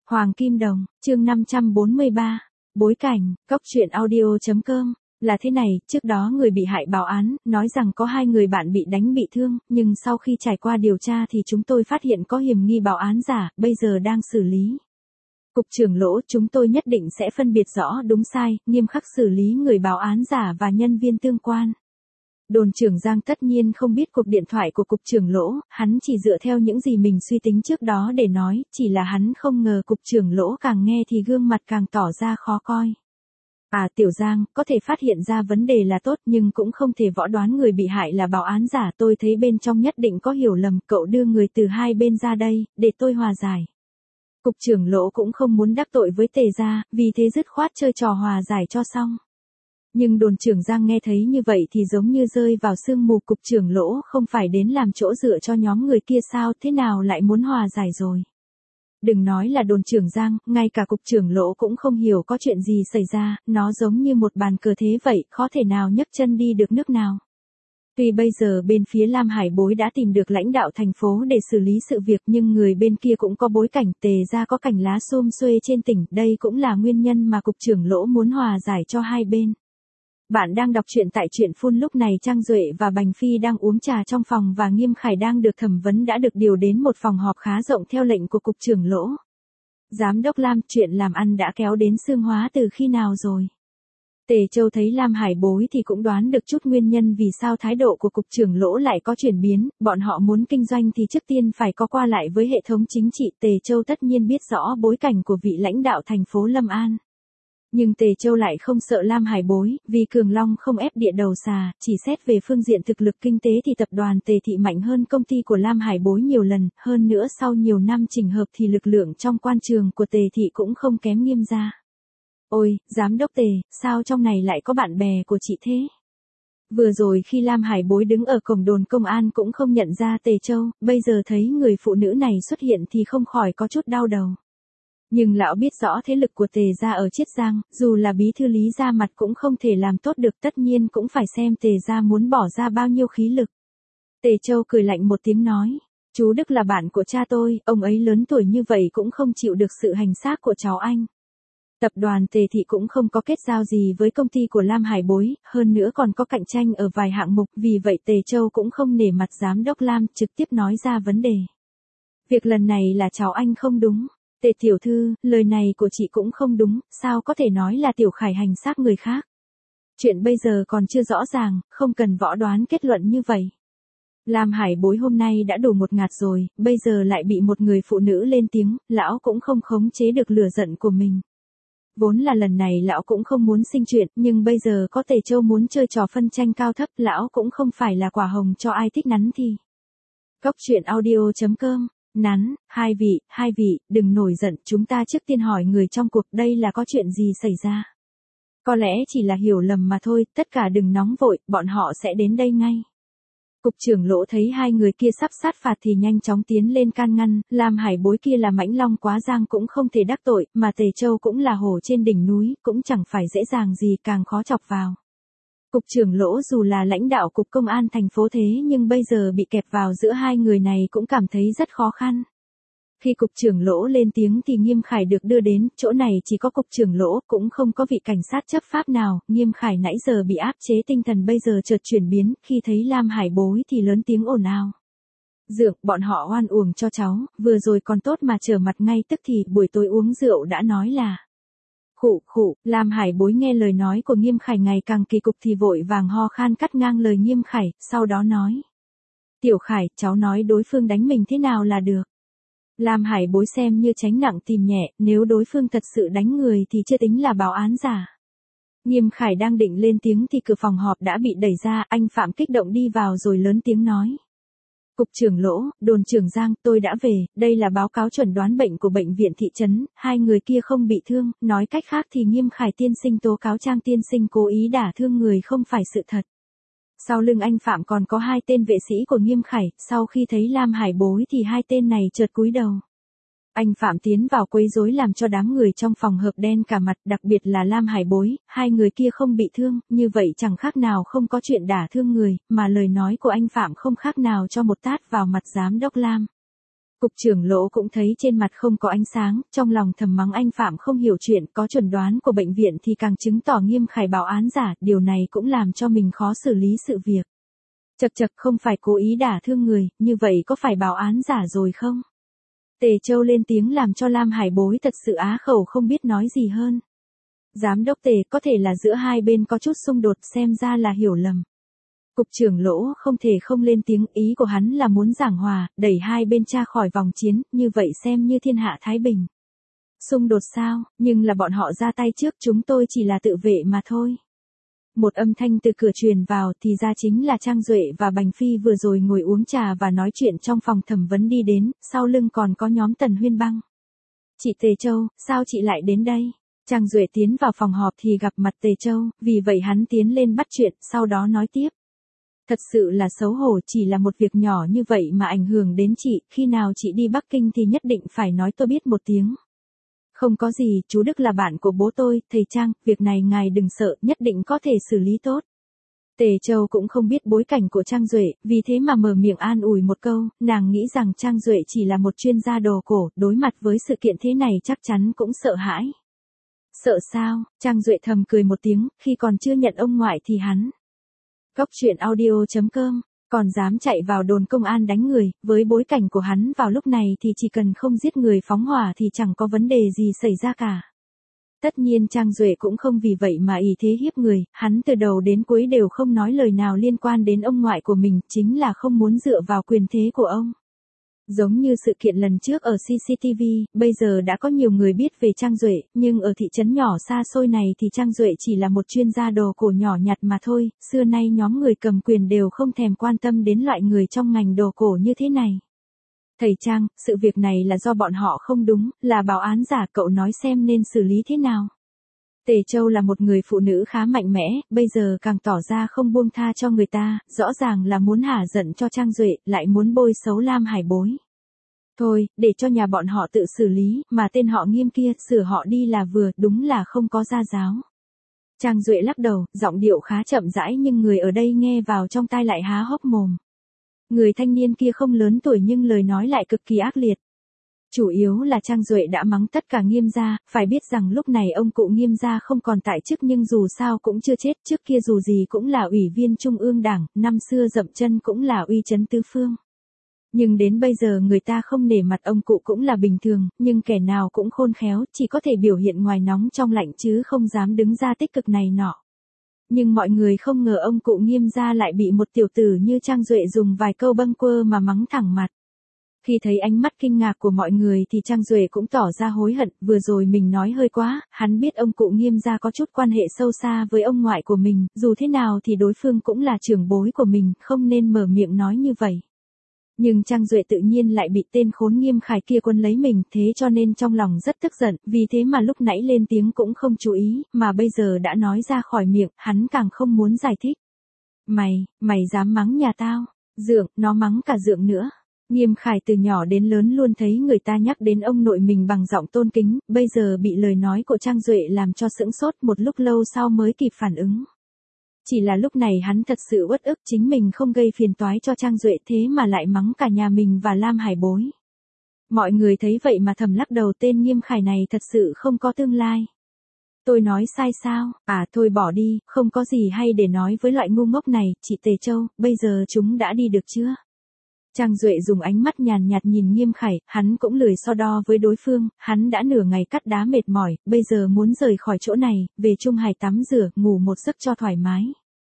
Hoàng Kim Đồng, chương 543. Bối cảnh, Cóc truyện audio.com. Là thế này, trước đó người bị hại báo án, nói rằng có 2 người bạn bị đánh bị thương, nhưng sau khi trải qua điều tra thì chúng tôi phát hiện có hiểm nghi báo án giả, bây giờ đang xử lý. Cục trưởng Lỗ, chúng tôi nhất định sẽ phân biệt rõ đúng sai, nghiêm khắc xử lý người báo án giả và nhân viên tương quan. Đồn trưởng Giang tất nhiên không biết cuộc điện thoại của cục trưởng Lỗ, hắn chỉ dựa theo những gì mình suy tính trước đó để nói, chỉ là hắn không ngờ cục trưởng Lỗ càng nghe thì gương mặt càng tỏ ra khó coi. À Tiểu Giang, có thể phát hiện ra vấn đề là tốt nhưng cũng không thể võ đoán người bị hại là báo án giả, tôi thấy bên trong nhất định có hiểu lầm, cậu đưa người từ hai bên ra đây, để tôi hòa giải. Cục trưởng Lỗ cũng không muốn đắc tội với Tề gia, vì thế dứt khoát chơi trò hòa giải cho xong. Nhưng đồn trưởng Giang nghe thấy như vậy thì giống như rơi vào sương mù, cục trưởng Lỗ không phải đến làm chỗ dựa cho nhóm người kia sao, thế nào lại muốn hòa giải rồi. Đừng nói là đồn trưởng Giang, ngay cả cục trưởng Lỗ cũng không hiểu có chuyện gì xảy ra, nó giống như một bàn cờ thế vậy, khó thể nào nhấc chân đi được nước nào. Tuy bây giờ bên phía Lam Hải Bối đã tìm được lãnh đạo thành phố để xử lý sự việc nhưng người bên kia cũng có bối cảnh, Tề gia có cành lá xum xuê trên tỉnh, đây cũng là nguyên nhân mà cục trưởng Lỗ muốn hòa giải cho hai bên. Bạn đang đọc truyện tại truyện phun, lúc này Trang Duệ và Bành Phi đang uống trà trong phòng và Nghiêm Khải đang được thẩm vấn đã được điều đến một phòng họp khá rộng theo lệnh của cục trưởng Lỗ. Giám đốc Lam, chuyện làm ăn đã kéo đến xương hóa từ khi nào rồi? Tề Châu thấy Lam Hải Bối thì cũng đoán được chút nguyên nhân vì sao thái độ của cục trưởng Lỗ lại có chuyển biến, bọn họ muốn kinh doanh thì trước tiên phải có qua lại với hệ thống chính trị. Tề Châu tất nhiên biết rõ bối cảnh của vị lãnh đạo thành phố Lâm An. Nhưng Tề Châu lại không sợ Lam Hải Bối, vì Cường Long không ép địa đầu xà, chỉ xét về phương diện thực lực kinh tế thì tập đoàn Tề Thị mạnh hơn công ty của Lam Hải Bối nhiều lần, hơn nữa sau nhiều năm chỉnh hợp thì lực lượng trong quan trường của Tề Thị cũng không kém Nghiêm gia. Ôi, giám đốc Tề, sao trong này lại có bạn bè của chị thế? Vừa rồi khi Lam Hải Bối đứng ở cổng đồn công an cũng không nhận ra Tề Châu, bây giờ thấy người phụ nữ này xuất hiện thì không khỏi có chút đau đầu. Nhưng lão biết rõ thế lực của Tề gia ở Chiết Giang, dù là bí thư Lý ra mặt cũng không thể làm tốt được, tất nhiên cũng phải xem Tề gia muốn bỏ ra bao nhiêu khí lực. Tề Châu cười lạnh một tiếng nói, chú Đức là bạn của cha tôi, ông ấy lớn tuổi như vậy cũng không chịu được sự hành xác của cháu anh. Tập đoàn Tề Thị cũng không có kết giao gì với công ty của Lam Hải Bối, hơn nữa còn có cạnh tranh ở vài hạng mục, vì vậy Tề Châu cũng không nể mặt giám đốc Lam, trực tiếp nói ra vấn đề. Việc lần này là cháu anh không đúng. Tề tiểu thư, lời này của chị cũng không đúng, sao có thể nói là Tiểu Khải hành xác người khác. Chuyện bây giờ còn chưa rõ ràng, không cần võ đoán kết luận như vậy. Lam Hải Bối hôm nay đã đủ một ngạt rồi, bây giờ lại bị một người phụ nữ lên tiếng, lão cũng không khống chế được lửa giận của mình. Vốn là lần này lão cũng không muốn sinh chuyện, nhưng bây giờ có Tề Châu muốn chơi trò phân tranh cao thấp, lão cũng không phải là quả hồng cho ai thích nắn thì. Cóc truyện audio.com. Nắn, hai vị, đừng nổi giận, chúng ta trước tiên hỏi người trong cuộc đây là có chuyện gì xảy ra. Có lẽ chỉ là hiểu lầm mà thôi, tất cả đừng nóng vội, bọn họ sẽ đến đây ngay. Cục trưởng Lỗ thấy hai người kia sắp sát phạt thì nhanh chóng tiến lên can ngăn, Lam Hải Bối kia là mãnh long quá giang cũng không thể đắc tội, mà Tề Châu cũng là hổ trên đỉnh núi, cũng chẳng phải dễ dàng gì, càng khó chọc vào. Cục trưởng Lỗ dù là lãnh đạo cục công an thành phố thế nhưng bây giờ bị kẹp vào giữa hai người này cũng cảm thấy rất khó khăn. Khi cục trưởng Lỗ lên tiếng thì Nghiêm Khải được đưa đến, chỗ này chỉ có cục trưởng Lỗ, cũng không có vị cảnh sát chấp pháp nào. Nghiêm Khải nãy giờ bị áp chế tinh thần bây giờ chợt chuyển biến, khi thấy Lam Hải Bối thì lớn tiếng ồn ào. Dượng, bọn họ oan uổng cho cháu, vừa rồi còn tốt mà trở mặt ngay tức thì buổi tối uống rượu đã nói là. Khụ, Lam Hải Bối nghe lời nói của Nghiêm Khải ngày càng kỳ cục thì vội vàng ho khan cắt ngang lời Nghiêm Khải, sau đó nói. Tiểu Khải, cháu nói đối phương đánh mình thế nào là được. Lam Hải Bối xem như tránh nặng tìm nhẹ, nếu đối phương thật sự đánh người thì chưa tính là báo án giả. Nghiêm Khải đang định lên tiếng thì cửa phòng họp đã bị đẩy ra, anh Phạm kích động đi vào rồi lớn tiếng nói. Cục trưởng Lỗ, đồn trưởng Giang, tôi đã về, đây là báo cáo chuẩn đoán bệnh của bệnh viện thị trấn, hai người kia không bị thương, nói cách khác thì Nghiêm Khải tiên sinh tố cáo Trang tiên sinh cố ý đả thương người không phải sự thật. Sau lưng anh Phạm còn có hai tên vệ sĩ của Nghiêm Khải, sau khi thấy Lam Hải Bối thì hai tên này chợt cúi đầu. Anh Phạm tiến vào quấy rối làm cho đám người trong phòng hợp đen cả mặt, đặc biệt là Lam Hải Bối, hai người kia không bị thương, như vậy chẳng khác nào không có chuyện đả thương người, mà lời nói của anh Phạm không khác nào cho một tát vào mặt giám đốc Lam. Cục trưởng Lỗ cũng thấy trên mặt không có ánh sáng, trong lòng thầm mắng anh Phạm không hiểu chuyện, có chuẩn đoán của bệnh viện thì càng chứng tỏ Nghiêm Khải báo án giả, điều này cũng làm cho mình khó xử lý sự việc. Chậc chậc, không phải cố ý đả thương người, như vậy có phải báo án giả rồi không? Tề Châu lên tiếng làm cho Lam Hải Bối thật sự á khẩu không biết nói gì hơn. Giám đốc Tề, có thể là giữa hai bên có chút xung đột, xem ra là hiểu lầm. Cục trưởng Lỗ không thể không lên tiếng, ý của hắn là muốn giảng hòa, đẩy hai bên ra khỏi vòng chiến, như vậy xem như thiên hạ thái bình. Xung đột sao, nhưng là bọn họ ra tay trước, chúng tôi chỉ là tự vệ mà thôi. Một âm thanh từ cửa truyền vào thì ra chính là Trang Duệ và Bành Phi vừa rồi ngồi uống trà và nói chuyện trong phòng thẩm vấn đi đến, sau lưng còn có nhóm Tần Huyên Băng. Chị Tề Châu, sao chị lại đến đây? Trang Duệ tiến vào phòng họp thì gặp mặt Tề Châu, vì vậy hắn tiến lên bắt chuyện, sau đó nói tiếp. Thật sự là xấu hổ, chỉ là một việc nhỏ như vậy mà ảnh hưởng đến chị, khi nào chị đi Bắc Kinh thì nhất định phải nói tôi biết một tiếng. Không có gì, chú Đức là bạn của bố tôi, thầy Trang, việc này ngài đừng sợ, nhất định có thể xử lý tốt. Tề Châu cũng không biết bối cảnh của Trang Duệ, vì thế mà mở miệng an ủi một câu, nàng nghĩ rằng Trang Duệ chỉ là một chuyên gia đồ cổ, đối mặt với sự kiện thế này chắc chắn cũng sợ hãi. Sợ sao? Trang Duệ thầm cười một tiếng, khi còn chưa nhận ông ngoại thì hắn. Góc truyện audio.com, còn dám chạy vào đồn công an đánh người, với bối cảnh của hắn vào lúc này thì chỉ cần không giết người phóng hỏa thì chẳng có vấn đề gì xảy ra cả. Tất nhiên Trang Duệ cũng không vì vậy mà ỷ thế hiếp người, hắn từ đầu đến cuối đều không nói lời nào liên quan đến ông ngoại của mình, chính là không muốn dựa vào quyền thế của ông. Giống như sự kiện lần trước ở CCTV, bây giờ đã có nhiều người biết về Trang Duệ, nhưng ở thị trấn nhỏ xa xôi này thì Trang Duệ chỉ là một chuyên gia đồ cổ nhỏ nhặt mà thôi, xưa nay nhóm người cầm quyền đều không thèm quan tâm đến loại người trong ngành đồ cổ như thế này. Thầy Trang, sự việc này là do bọn họ không đúng, là báo án giả, cậu nói xem nên xử lý thế nào. Tề Châu là một người phụ nữ khá mạnh mẽ, bây giờ càng tỏ ra không buông tha cho người ta, rõ ràng là muốn hả giận cho Trang Duệ, lại muốn bôi xấu Lam Hải Bối. Thôi, để cho nhà bọn họ tự xử lý, mà tên họ Nghiêm kia, sửa họ đi là vừa, đúng là không có gia giáo. Trang Duệ lắc đầu, giọng điệu khá chậm rãi nhưng người ở đây nghe vào trong tai lại há hốc mồm. Người thanh niên kia không lớn tuổi nhưng lời nói lại cực kỳ ác liệt. Chủ yếu là Trang Duệ đã mắng tất cả Nghiêm gia, phải biết rằng lúc này ông cụ Nghiêm gia không còn tại chức nhưng dù sao cũng chưa chết, trước kia dù gì cũng là ủy viên Trung ương Đảng, năm xưa dậm chân cũng là uy chấn tứ phương. Nhưng đến bây giờ người ta không nể mặt ông cụ cũng là bình thường, nhưng kẻ nào cũng khôn khéo, chỉ có thể biểu hiện ngoài nóng trong lạnh chứ không dám đứng ra tích cực này nọ. Nhưng mọi người không ngờ ông cụ Nghiêm gia lại bị một tiểu tử như Trang Duệ dùng vài câu bâng quơ mà mắng thẳng mặt. Khi thấy ánh mắt kinh ngạc của mọi người thì Trang Duệ cũng tỏ ra hối hận, vừa rồi mình nói hơi quá, hắn biết ông cụ Nghiêm gia có chút quan hệ sâu xa với ông ngoại của mình, dù thế nào thì đối phương cũng là trưởng bối của mình, không nên mở miệng nói như vậy. Nhưng Trang Duệ tự nhiên lại bị tên khốn Nghiêm Khải kia quân lấy mình, thế cho nên trong lòng rất tức giận, vì thế mà lúc nãy lên tiếng cũng không chú ý, mà bây giờ đã nói ra khỏi miệng, hắn càng không muốn giải thích. Mày dám mắng nhà tao? Dượng, nó mắng cả Dượng nữa. Nghiêm Khải từ nhỏ đến lớn luôn thấy người ta nhắc đến ông nội mình bằng giọng tôn kính, bây giờ bị lời nói của Trang Duệ làm cho sững sốt, một lúc lâu sau mới kịp phản ứng. Chỉ là lúc này hắn thật sự uất ức chính mình không gây phiền toái cho Trang Duệ thế mà lại mắng cả nhà mình và Lam Hải Bối. Mọi người thấy vậy mà thầm lắc đầu, tên Nghiêm Khải này thật sự không có tương lai. Tôi nói sai sao? À thôi bỏ đi, không có gì hay để nói với loại ngu ngốc này, chị Tề Châu, bây giờ chúng đã đi được chưa? Trang Duệ dùng ánh mắt nhàn nhạt nhìn Nghiêm Khải, hắn cũng lười so đo với đối phương, hắn đã nửa ngày cắt đá mệt mỏi, bây giờ muốn rời khỏi chỗ này, về Trung Hải tắm rửa, ngủ một giấc cho thoải mái.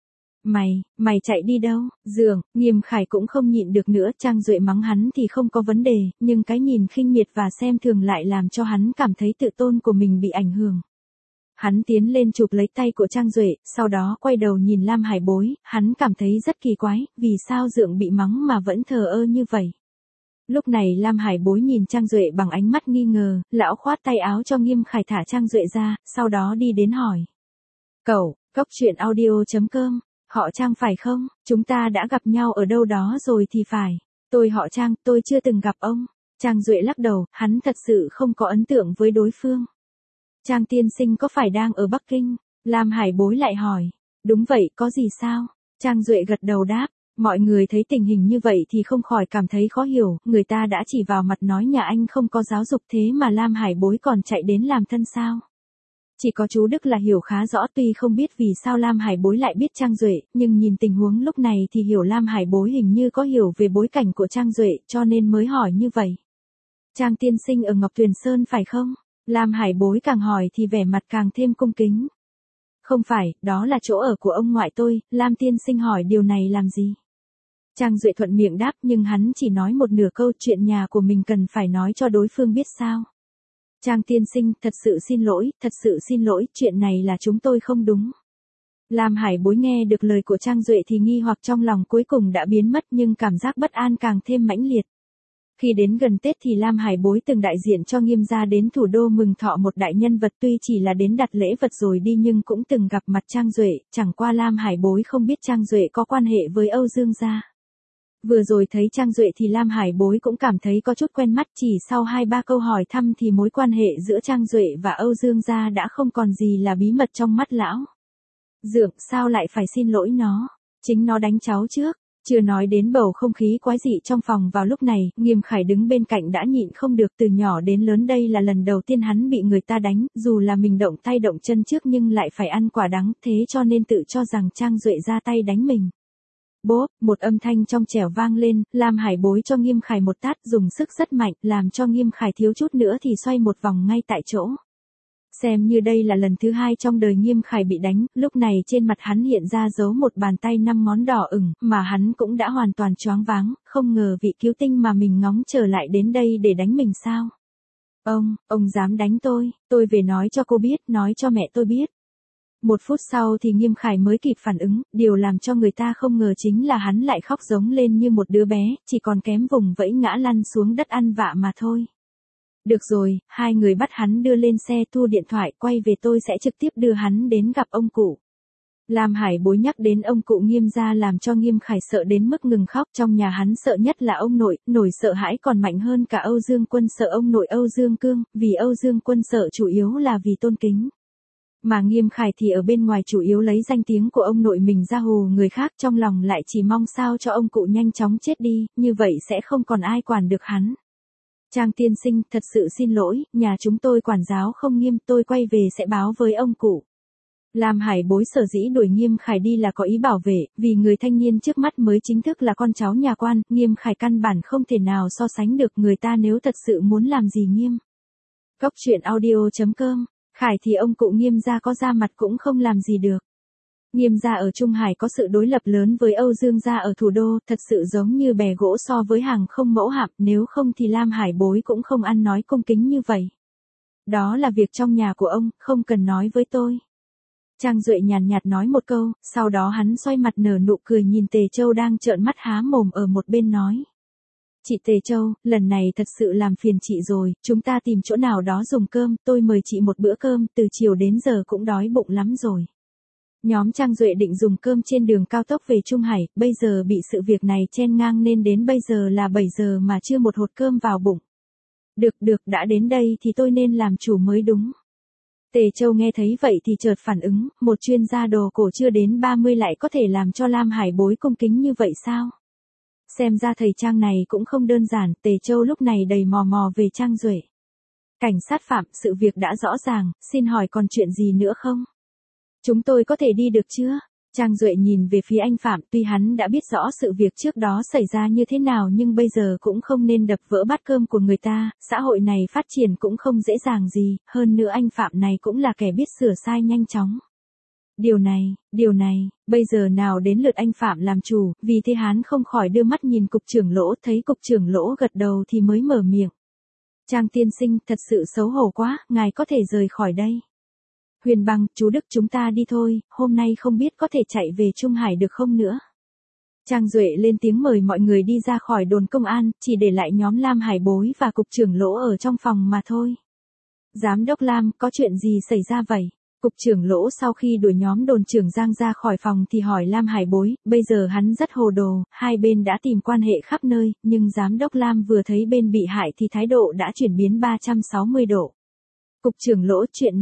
Mày chạy đi đâu? Dượng, Nghiêm Khải cũng không nhịn được nữa, Trang Duệ mắng hắn thì không có vấn đề, nhưng cái nhìn khinh miệt và xem thường lại làm cho hắn cảm thấy tự tôn của mình bị ảnh hưởng. Hắn tiến lên chụp lấy tay của Trang Duệ, sau đó quay đầu nhìn Lam Hải Bối, hắn cảm thấy rất kỳ quái, vì sao Dượng bị mắng mà vẫn thờ ơ như vậy. Lúc này Lam Hải Bối nhìn Trang Duệ bằng ánh mắt nghi ngờ, lão khoát tay áo cho Nghiêm Khải thả Trang Duệ ra, sau đó đi đến hỏi. Cậu, góc truyện audio.com, họ Trang phải không? Chúng ta đã gặp nhau ở đâu đó rồi thì phải. Tôi họ Trang, tôi chưa từng gặp ông. Trang Duệ lắc đầu, hắn thật sự không có ấn tượng với đối phương. Trang tiên sinh có phải đang ở Bắc Kinh? Lam Hải Bối lại hỏi. Đúng vậy, có gì sao? Trang Duệ gật đầu đáp. Mọi người thấy tình hình như vậy thì không khỏi cảm thấy khó hiểu, người ta đã chỉ vào mặt nói nhà anh không có giáo dục thế mà Lam Hải Bối còn chạy đến làm thân sao. Chỉ có chú Đức là hiểu khá rõ, tuy không biết vì sao Lam Hải Bối lại biết Trang Duệ, nhưng nhìn tình huống lúc này thì hiểu Lam Hải Bối hình như có hiểu về bối cảnh của Trang Duệ cho nên mới hỏi như vậy. Trang tiên sinh ở Ngọc Tuyền Sơn phải không? Lam Hải Bối càng hỏi thì vẻ mặt càng thêm cung kính. Không phải, đó là chỗ ở của ông ngoại tôi, Lam tiên sinh hỏi điều này làm gì? Trang Duệ thuận miệng đáp nhưng hắn chỉ nói một nửa câu, chuyện nhà của mình cần phải nói cho đối phương biết sao. Trang tiên sinh, thật sự xin lỗi, chuyện này là chúng tôi không đúng. Lam Hải Bối nghe được lời của Trang Duệ thì nghi hoặc trong lòng cuối cùng đã biến mất nhưng cảm giác bất an càng thêm mãnh liệt. Khi đến gần Tết thì Lam Hải Bối từng đại diện cho Nghiêm gia đến thủ đô mừng thọ một đại nhân vật, tuy chỉ là đến đặt lễ vật rồi đi nhưng cũng từng gặp mặt Trang Duệ, chẳng qua Lam Hải Bối không biết Trang Duệ có quan hệ với Âu Dương gia. Vừa rồi thấy Trang Duệ thì Lam Hải Bối cũng cảm thấy có chút quen mắt, chỉ sau 2-3 câu hỏi thăm thì mối quan hệ giữa Trang Duệ và Âu Dương gia đã không còn gì là bí mật trong mắt lão. Dượng, sao lại phải xin lỗi nó? Chính nó đánh cháu trước. Chưa nói đến bầu không khí quái dị trong phòng vào lúc này, Nghiêm Khải đứng bên cạnh đã nhịn không được, từ nhỏ đến lớn đây là lần đầu tiên hắn bị người ta đánh, dù là mình động tay động chân trước nhưng lại phải ăn quả đắng, thế cho nên tự cho rằng Trang Duệ ra tay đánh mình. Bốp, một âm thanh trong trẻo vang lên, Lam Hải Bối cho Nghiêm Khải một tát dùng sức rất mạnh, làm cho Nghiêm Khải thiếu chút nữa thì xoay một vòng ngay tại chỗ. Xem như đây là lần thứ 2 trong đời Nghiêm Khải bị đánh, lúc này trên mặt hắn hiện ra dấu một bàn tay 5 ngón đỏ ửng, mà hắn cũng đã hoàn toàn choáng váng, không ngờ vị cứu tinh mà mình ngóng chờ lại đến đây để đánh mình sao. Ông dám đánh tôi về nói cho cô biết, nói cho mẹ tôi biết. 1 phút sau thì Nghiêm Khải mới kịp phản ứng, điều làm cho người ta không ngờ chính là hắn lại khóc giống lên như một đứa bé, chỉ còn kém vùng vẫy ngã lăn xuống đất ăn vạ mà thôi. Được rồi, hai người bắt hắn đưa lên xe, thu điện thoại, quay về, tôi sẽ trực tiếp đưa hắn đến gặp ông cụ. Lam Hải Bối nhắc đến ông cụ Nghiêm gia làm cho Nghiêm Khải sợ đến mức ngừng khóc, trong nhà hắn sợ nhất là ông nội, nổi sợ hãi còn mạnh hơn cả Âu Dương Quân sợ ông nội Âu Dương Cương, vì Âu Dương Quân sợ chủ yếu là vì tôn kính. Mà Nghiêm Khải thì ở bên ngoài chủ yếu lấy danh tiếng của ông nội mình ra hù người khác, trong lòng lại chỉ mong sao cho ông cụ nhanh chóng chết đi, như vậy sẽ không còn ai quản được hắn. Trang tiên sinh, thật sự xin lỗi, nhà chúng tôi quản giáo không nghiêm, tôi quay về sẽ báo với ông cụ. Lam Hải Bối sở dĩ đuổi Nghiêm Khải đi là có ý bảo vệ, vì người thanh niên trước mắt mới chính thức là con cháu nhà quan, Nghiêm Khải căn bản không thể nào so sánh được, người ta nếu thật sự muốn làm gì Nghiêm. Góc truyện audio.com, Khải thì ông cụ Nghiêm gia có ra mặt cũng không làm gì được. Nghiêm gia ở Trung Hải có sự đối lập lớn với Âu Dương gia ở thủ đô, thật sự giống như bè gỗ so với hàng không mẫu hạm, nếu không thì Lam Hải Bối cũng không ăn nói cung kính như vậy. Đó là việc trong nhà của ông, không cần nói với tôi. Trang Duệ nhàn nhạt nói một câu, sau đó hắn xoay mặt nở nụ cười nhìn Tề Châu đang trợn mắt há mồm ở một bên nói. Chị Tề Châu, lần này thật sự làm phiền chị rồi, chúng ta tìm chỗ nào đó dùng cơm, tôi mời chị một bữa cơm, từ chiều đến giờ cũng đói bụng lắm rồi. Nhóm Trang Duệ định dùng cơm trên đường cao tốc về Trung Hải, bây giờ bị sự việc này chen ngang nên đến bây giờ là 7 giờ mà chưa một hột cơm vào bụng. Được, đã đến đây thì tôi nên làm chủ mới đúng. Tề Châu nghe thấy vậy thì chợt phản ứng, một chuyên gia đồ cổ chưa đến 30 lại có thể làm cho Lam Hải Bối cung kính như vậy sao? Xem ra thầy Trang này cũng không đơn giản, Tề Châu lúc này đầy mò mò về Trang Duệ. Cảnh sát Phạm, sự việc đã rõ ràng, xin hỏi còn chuyện gì nữa không? Chúng tôi có thể đi được chưa? Trang Duệ nhìn về phía anh Phạm, tuy hắn đã biết rõ sự việc trước đó xảy ra như thế nào nhưng bây giờ cũng không nên đập vỡ bát cơm của người ta, xã hội này phát triển cũng không dễ dàng gì, hơn nữa anh Phạm này cũng là kẻ biết sửa sai nhanh chóng. Điều này, bây giờ nào đến lượt anh Phạm làm chủ, vì thế hắn không khỏi đưa mắt nhìn cục trưởng Lỗ, thấy cục trưởng Lỗ gật đầu thì mới mở miệng. Trang tiên sinh, thật sự xấu hổ quá, ngài có thể rời khỏi đây. Huyền Bằng, chú Đức chúng ta đi thôi, hôm nay không biết có thể chạy về Trung Hải được không nữa. Trang Duệ lên tiếng mời mọi người đi ra khỏi đồn công an, chỉ để lại nhóm Lam Hải Bối và cục trưởng Lỗ ở trong phòng mà thôi. Giám đốc Lam, có chuyện gì xảy ra vậy? Cục trưởng Lỗ sau khi đuổi nhóm đồn trưởng Giang ra khỏi phòng thì hỏi Lam Hải Bối, bây giờ hắn rất hồ đồ, hai bên đã tìm quan hệ khắp nơi, nhưng giám đốc Lam vừa thấy bên bị hại thì thái độ đã chuyển biến 360 độ. Cục trưởng Lỗ, chuyện này,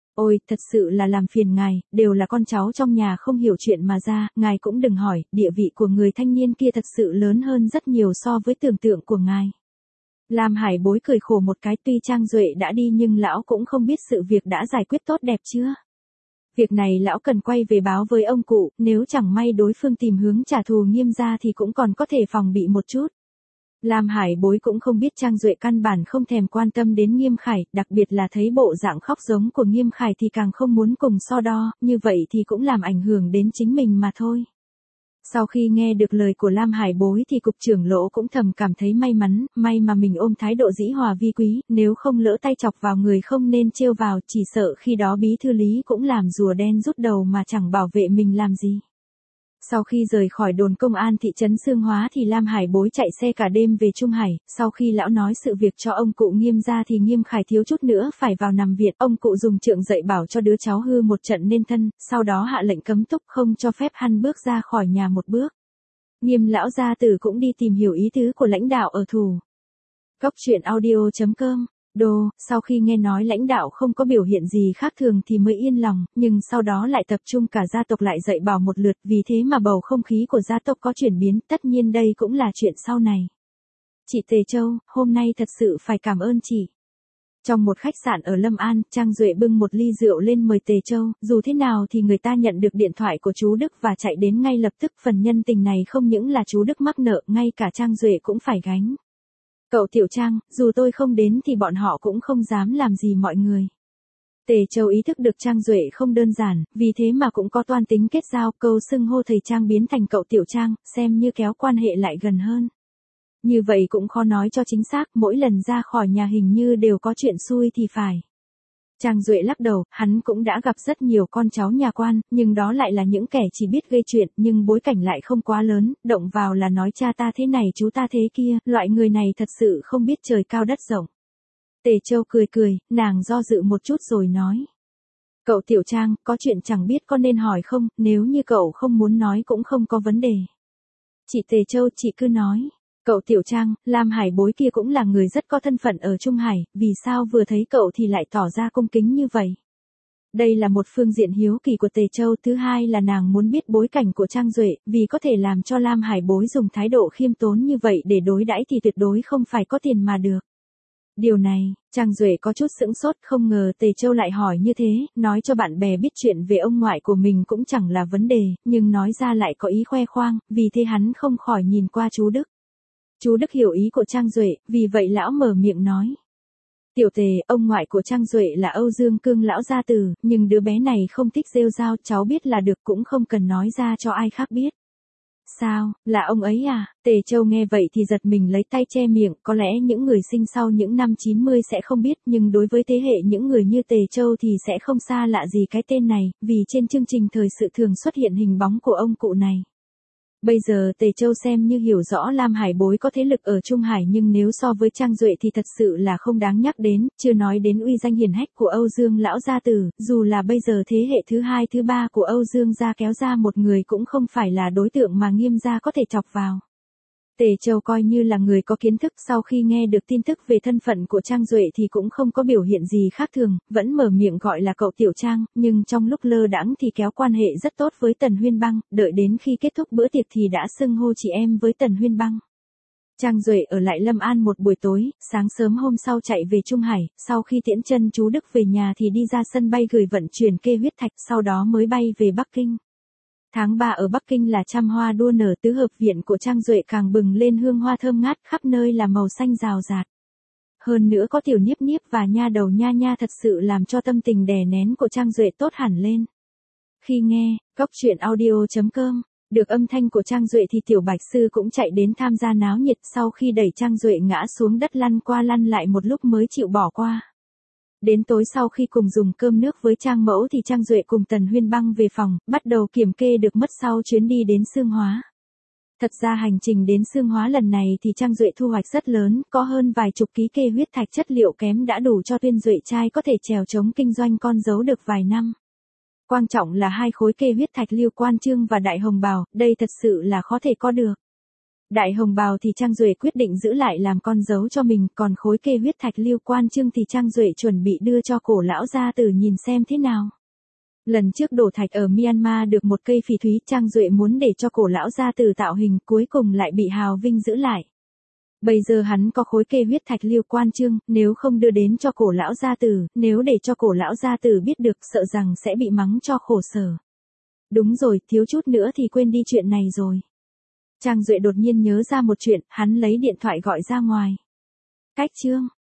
Ôi, thật sự là làm phiền ngài, đều là con cháu trong nhà không hiểu chuyện mà ra, ngài cũng đừng hỏi, địa vị của người thanh niên kia thật sự lớn hơn rất nhiều so với tưởng tượng của ngài. Lam Hải Bối cười khổ một cái, tuy Trang Duệ đã đi nhưng lão cũng không biết sự việc đã giải quyết tốt đẹp chưa. Việc này lão cần quay về báo với ông cụ, nếu chẳng may đối phương tìm hướng trả thù Nghiêm gia thì cũng còn có thể phòng bị một chút. Lam Hải Bối cũng không biết Trang Duệ căn bản không thèm quan tâm đến Nghiêm Khải, đặc biệt là thấy bộ dạng khóc giống của Nghiêm Khải thì càng không muốn cùng so đo, như vậy thì cũng làm ảnh hưởng đến chính mình mà thôi. Sau khi nghe được lời của Lam Hải Bối thì cục trưởng Lỗ cũng thầm cảm thấy may mắn, may mà mình ôm thái độ dĩ hòa vi quý, nếu không lỡ tay chọc vào người không nên trêu vào, chỉ sợ khi đó bí thư Lý cũng làm rùa đen rút đầu mà chẳng bảo vệ mình làm gì. Sau khi rời khỏi đồn công an thị trấn Xương Hóa thì Lam Hải Bối chạy xe cả đêm về Trung Hải, sau khi lão nói sự việc cho ông cụ Nghiêm ra thì Nghiêm Khải thiếu chút nữa phải vào nằm viện, ông cụ dùng trượng dạy bảo cho đứa cháu hư một trận nên thân, sau đó hạ lệnh cấm túc không cho phép hắn bước ra khỏi nhà một bước. Nghiêm lão gia tử cũng đi tìm hiểu ý tứ của lãnh đạo ở thủ. Cóc truyện audio.com sau khi nghe nói lãnh đạo không có biểu hiện gì khác thường thì mới yên lòng, nhưng sau đó lại tập trung cả gia tộc lại dạy bảo một lượt, vì thế mà bầu không khí của gia tộc có chuyển biến, tất nhiên đây cũng là chuyện sau này. Chị Tề Châu, hôm nay thật sự phải cảm ơn chị. Trong một khách sạn ở Lâm An, Trang Duệ bưng một ly rượu lên mời Tề Châu, dù thế nào thì người ta nhận được điện thoại của chú Đức và chạy đến ngay lập tức, phần nhân tình này không những là chú Đức mắc nợ, ngay cả Trang Duệ cũng phải gánh. Cậu Tiểu Trang, dù tôi không đến thì bọn họ cũng không dám làm gì mọi người. Tề Châu ý thức được Trang Duệ không đơn giản, vì thế mà cũng có toan tính kết giao, câu xưng hô thầy Trang biến thành cậu Tiểu Trang, xem như kéo quan hệ lại gần hơn. Như vậy cũng khó nói cho chính xác, mỗi lần ra khỏi nhà hình như đều có chuyện xui thì phải. Trang Duệ lắc đầu, hắn cũng đã gặp rất nhiều con cháu nhà quan, nhưng đó lại là những kẻ chỉ biết gây chuyện, nhưng bối cảnh lại không quá lớn, động vào là nói cha ta thế này chú ta thế kia, loại người này thật sự không biết trời cao đất rộng. Tề Châu cười cười, nàng do dự một chút rồi nói. Cậu Tiểu Trang, có chuyện chẳng biết có nên hỏi không, nếu như cậu không muốn nói cũng không có vấn đề. Chị Tề Châu, chị cứ nói. Cậu Tiểu Trang, Lam Hải Bối kia cũng là người rất có thân phận ở Trung Hải, vì sao vừa thấy cậu thì lại tỏ ra cung kính như vậy? Đây là một phương diện hiếu kỳ của Tề Châu, thứ hai là nàng muốn biết bối cảnh của Trang Duệ, vì có thể làm cho Lam Hải Bối dùng thái độ khiêm tốn như vậy để đối đãi thì tuyệt đối không phải có tiền mà được. Điều này, Trang Duệ có chút sững sốt, không ngờ Tề Châu lại hỏi như thế, nói cho bạn bè biết chuyện về ông ngoại của mình cũng chẳng là vấn đề, nhưng nói ra lại có ý khoe khoang, vì thế hắn không khỏi nhìn qua chú Đức. Chú Đức hiểu ý của Trang Duệ, vì vậy lão mở miệng nói. Tiểu Tề, ông ngoại của Trang Duệ là Âu Dương Cương lão gia tử, nhưng đứa bé này không thích rêu rao, cháu biết là được, cũng không cần nói ra cho ai khác biết. Sao, là ông ấy à? Tề Châu nghe vậy thì giật mình lấy tay che miệng, có lẽ những người sinh sau những năm 90 sẽ không biết, nhưng đối với thế hệ những người như Tề Châu thì sẽ không xa lạ gì cái tên này, vì trên chương trình thời sự thường xuất hiện hình bóng của ông cụ này. Bây giờ Tề Châu xem như hiểu rõ Lam Hải Bối có thế lực ở Trung Hải, nhưng nếu so với Trang Duệ thì thật sự là không đáng nhắc đến, chưa nói đến uy danh hiển hách của Âu Dương lão gia tử, dù là bây giờ thế hệ thứ hai thứ ba của Âu Dương gia kéo ra một người cũng không phải là đối tượng mà Nghiêm gia có thể chọc vào. Tề Châu coi như là người có kiến thức, sau khi nghe được tin tức về thân phận của Trang Duệ thì cũng không có biểu hiện gì khác thường, vẫn mở miệng gọi là cậu Tiểu Trang, nhưng trong lúc lơ đãng thì kéo quan hệ rất tốt với Tần Huyên Băng, đợi đến khi kết thúc bữa tiệc thì đã xưng hô chị em với Tần Huyên Băng. Trang Duệ ở lại Lâm An một buổi tối, sáng sớm hôm sau chạy về Trung Hải, sau khi tiễn chân chú Đức về nhà thì đi ra sân bay gửi vận chuyển kê huyết thạch, sau đó mới bay về Bắc Kinh. Tháng 3 ở Bắc Kinh là trăm hoa đua nở, tứ hợp viện của Trang Duệ càng bừng lên hương hoa thơm ngát, khắp nơi là màu xanh rào rạt. Hơn nữa có Tiểu Niếp Niếp và nha đầu Nha Nha thật sự làm cho tâm tình đè nén của Trang Duệ tốt hẳn lên. Khi nghe, cóc truyện audio.com, được âm thanh của Trang Duệ thì Tiểu Bạch Sư cũng chạy đến tham gia náo nhiệt, sau khi đẩy Trang Duệ ngã xuống đất lăn qua lăn lại một lúc mới chịu bỏ qua. Đến tối sau khi cùng dùng cơm nước với Trang Mẫu thì Trang Duệ cùng Tần Huyên Băng về phòng, bắt đầu kiểm kê được mất sau chuyến đi đến Xương Hóa. Thật ra hành trình đến Xương Hóa lần này thì Trang Duệ thu hoạch rất lớn, có hơn vài chục ký kê huyết thạch, chất liệu kém đã đủ cho Tuyên Duệ trai có thể trèo chống kinh doanh con dấu được vài năm. Quan trọng là 2 khối kê huyết thạch Lưu Quan Chương và Đại Hồng Bào, đây thật sự là khó thể có được. Đại hồng bào thì Trang Duệ quyết định giữ lại làm con dấu cho mình, còn khối kê huyết thạch Lưu Quan Chương thì Trang Duệ chuẩn bị đưa cho Cổ lão gia tử nhìn xem thế nào. Lần trước đổ thạch ở Myanmar được một cây phỉ thúy, Trang Duệ muốn để cho Cổ lão gia tử tạo hình, cuối cùng lại bị Hào Vinh giữ lại. Bây giờ hắn có khối kê huyết thạch Lưu Quan Chương, nếu không đưa đến cho Cổ lão gia tử, nếu để cho Cổ lão gia tử biết được, sợ rằng sẽ bị mắng cho khổ sở. Đúng rồi, thiếu chút nữa thì quên đi chuyện này rồi. Trang Duệ đột nhiên nhớ ra một chuyện, hắn lấy điện thoại gọi ra ngoài. Cách Chương.